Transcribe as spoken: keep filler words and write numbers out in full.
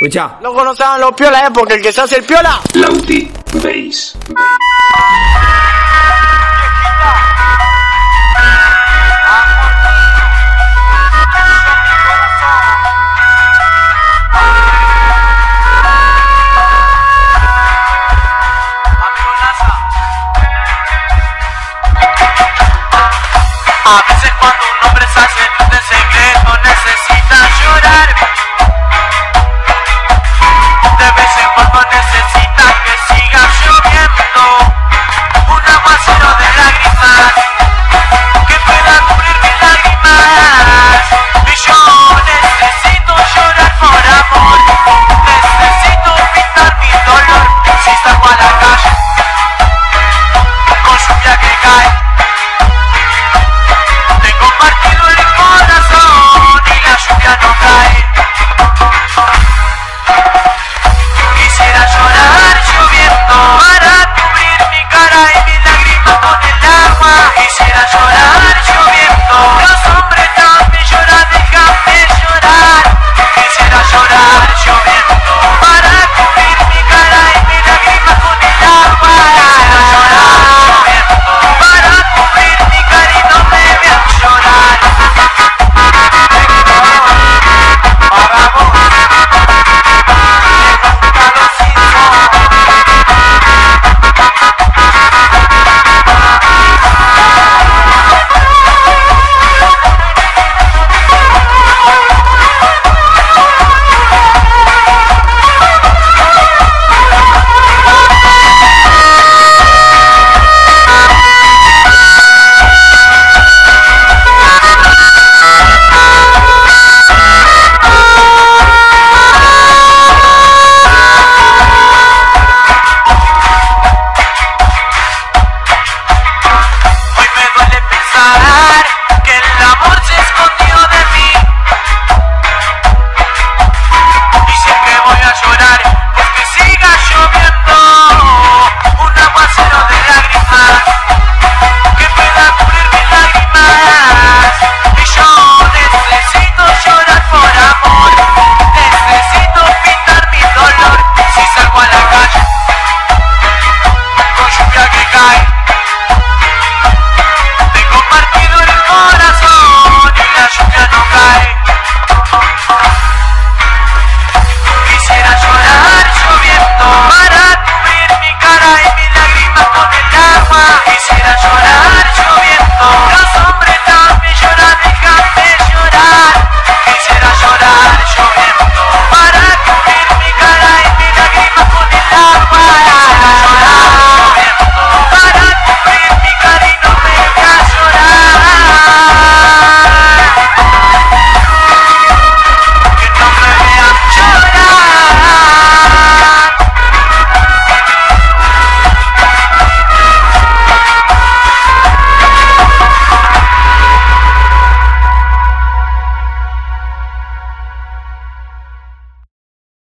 Escuchá. Loco, no saben los piolas, eh, porque el que se hace el piola. Lauti Bass. A veces cuando un hombre se hace de secreto necesita llorar. De vez en cuando necesita que siga lloviendo un aguacero de lágrimas que pueda cubrir mis lágrimas. Y yo necesito llorar por amor, necesito pintar mi dolor. Si salgo a la calle con lluvia que cae, tengo partido el corazón y la lluvia no cae. Quisiera llorar lloviendo para cubrir mi cara y mis lágrimas con el agua. Quisiera llorar lloviendo, los hombres también lloran, déjame llorar. Quisiera llorar lloviendo para cubrir mi cara y mis lágrimas con el agua. Quisiera llorar lloviendo para cubrir mi cara y no me vean llorar. Para vos. Hoy me duele pensar que el amor se escondió de mí y siempre voy a llorar porque siga lloviendo un aguacero de lágrimas que pueda cubrir mis lágrimas. Y yo necesito llorar por amor, necesito pintar mi dolor. Si salgo a la calle con lluvia que cae, tengo partido el corazón y la lluvia no cae. Quisiera llorar lloviendo para cubrir mi cara y mis lágrimas con el agua. Quisiera llorar lloviendo, los hombres también lloran, déjame llorar. Quisiera llorar lloviendo